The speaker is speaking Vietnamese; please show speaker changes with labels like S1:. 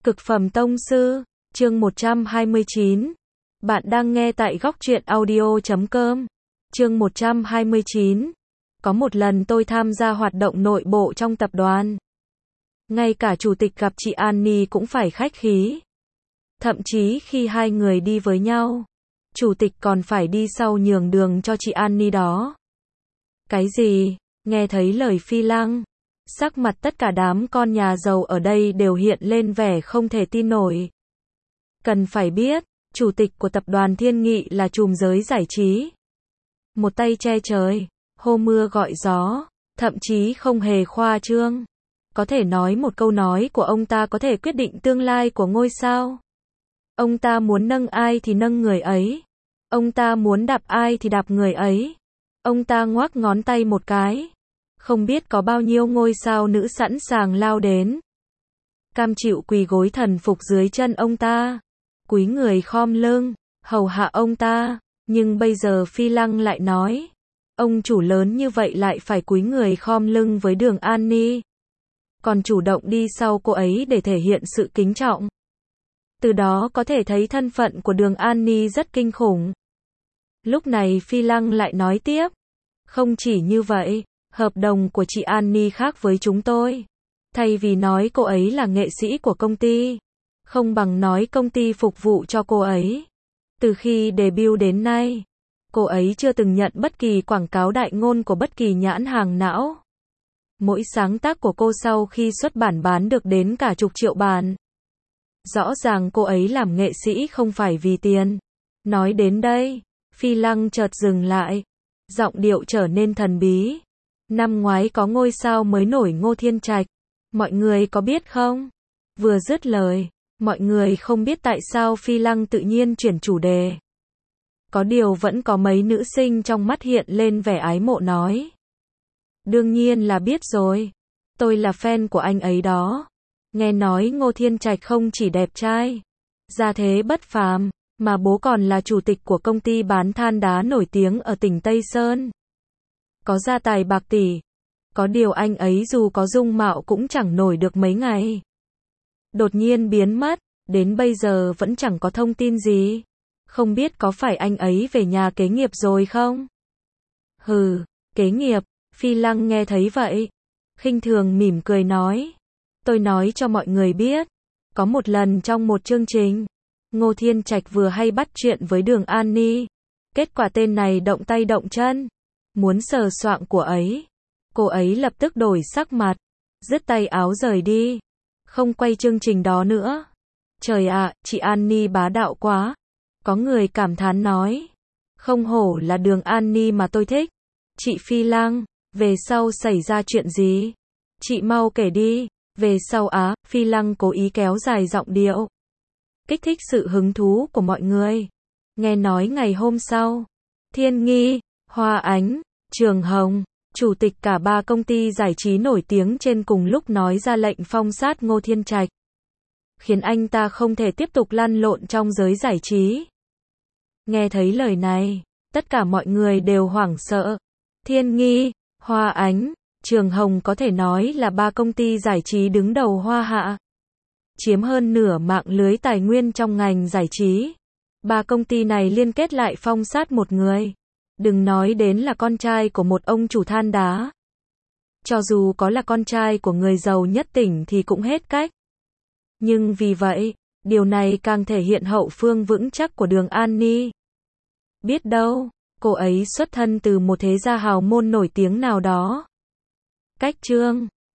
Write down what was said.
S1: Cực phẩm tông sư, chương 129. Bạn đang nghe tại góc truyện audio.com. Chương 129. Có một lần tôi tham gia hoạt động nội bộ trong tập đoàn. Ngay cả chủ tịch gặp chị Annie cũng phải khách khí. Thậm chí khi hai người đi với nhau, chủ tịch còn phải đi sau nhường đường cho chị Annie đó. Cái gì? Nghe thấy lời Phi Lăng, sắc mặt tất cả đám con nhà giàu ở đây đều hiện lên vẻ không thể tin nổi. Cần phải biết, chủ tịch của tập đoàn Thiên Nghị là trùm giới giải trí. Một tay che trời, hô mưa gọi gió, thậm chí không hề khoa trương. Có thể nói một câu nói của ông ta có thể quyết định tương lai của ngôi sao. Ông ta muốn nâng ai thì nâng người ấy. Ông ta muốn đạp ai thì đạp người ấy. Ông ta ngoắc ngón tay một cái. Không biết có bao nhiêu ngôi sao nữ sẵn sàng lao đến. Cam chịu quỳ gối thần phục dưới chân ông ta. Cúi người khom lưng, hầu hạ ông ta. Nhưng bây giờ Phi Lăng lại nói. Ông chủ lớn như vậy lại phải cúi người khom lưng với Đường Annie. Còn chủ động đi sau cô ấy để thể hiện sự kính trọng. Từ đó có thể thấy thân phận của Đường Annie rất kinh khủng. Lúc này Phi Lăng lại nói tiếp. Không chỉ như vậy, hợp đồng của chị Annie khác với chúng tôi. Thay vì nói cô ấy là nghệ sĩ của công ty, không bằng nói công ty phục vụ cho cô ấy. Từ khi debut đến nay, cô ấy chưa từng nhận bất kỳ quảng cáo đại ngôn của bất kỳ nhãn hàng não. Mỗi sáng tác của cô sau khi xuất bản bán được đến cả chục triệu bản. Rõ ràng cô ấy làm nghệ sĩ không phải vì tiền. Nói đến đây, Phi Lăng chợt dừng lại. Giọng điệu trở nên thần bí. Năm ngoái có ngôi sao mới nổi Ngô Thiên Trạch. Mọi người có biết không? Vừa dứt lời, mọi người không biết tại sao Phi Lăng tự nhiên chuyển chủ đề. Có điều vẫn có mấy nữ sinh trong mắt hiện lên vẻ ái mộ nói. Đương nhiên là biết rồi. Tôi là fan của anh ấy đó. Nghe nói Ngô Thiên Trạch không chỉ đẹp trai, gia thế bất phàm, mà bố còn là chủ tịch của công ty bán than đá nổi tiếng ở tỉnh Tây Sơn. Có gia tài bạc tỷ. Có điều anh ấy dù có dung mạo cũng chẳng nổi được mấy ngày. Đột nhiên biến mất, đến bây giờ vẫn chẳng có thông tin gì. Không biết có phải anh ấy về nhà kế nghiệp rồi không? Hừ, kế nghiệp. Phi Lăng nghe thấy vậy, khinh thường mỉm cười nói. Tôi nói cho mọi người biết, có một lần trong một chương trình, Ngô Thiên Trạch vừa hay bắt chuyện với Đường Annie. Kết quả tên này động tay động chân, muốn sờ soạng của ấy. Cô ấy lập tức đổi sắc mặt, dứt tay áo rời đi, không quay chương trình đó nữa. Trời ạ, chị Annie bá đạo quá. Có người cảm thán nói. Không hổ là Đường Annie mà tôi thích. Chị Phi Lăng, về sau xảy ra chuyện gì? Chị mau kể đi. Về sau Phi Lăng cố ý kéo dài giọng điệu, kích thích sự hứng thú của mọi người. Nghe nói ngày hôm sau, Thiên Nghi, Hoa Ánh, Trường Hồng, chủ tịch cả ba công ty giải trí nổi tiếng trên cùng lúc nói ra lệnh phong sát Ngô Thiên Trạch, khiến anh ta không thể tiếp tục lăn lộn trong giới giải trí. Nghe thấy lời này, tất cả mọi người đều hoảng sợ. Thiên Nghi, Hoa Ánh, Trường Hồng có thể nói là ba công ty giải trí đứng đầu Hoa Hạ, chiếm hơn nửa mạng lưới tài nguyên trong ngành giải trí. Ba công ty này liên kết lại phong sát một người. Đừng nói đến là con trai của một ông chủ than đá. Cho dù có là con trai của người giàu nhất tỉnh thì cũng hết cách. Nhưng vì vậy, điều này càng thể hiện hậu phương vững chắc của Đường Annie. Biết đâu, cô ấy xuất thân từ một thế gia hào môn nổi tiếng nào đó. Cách chương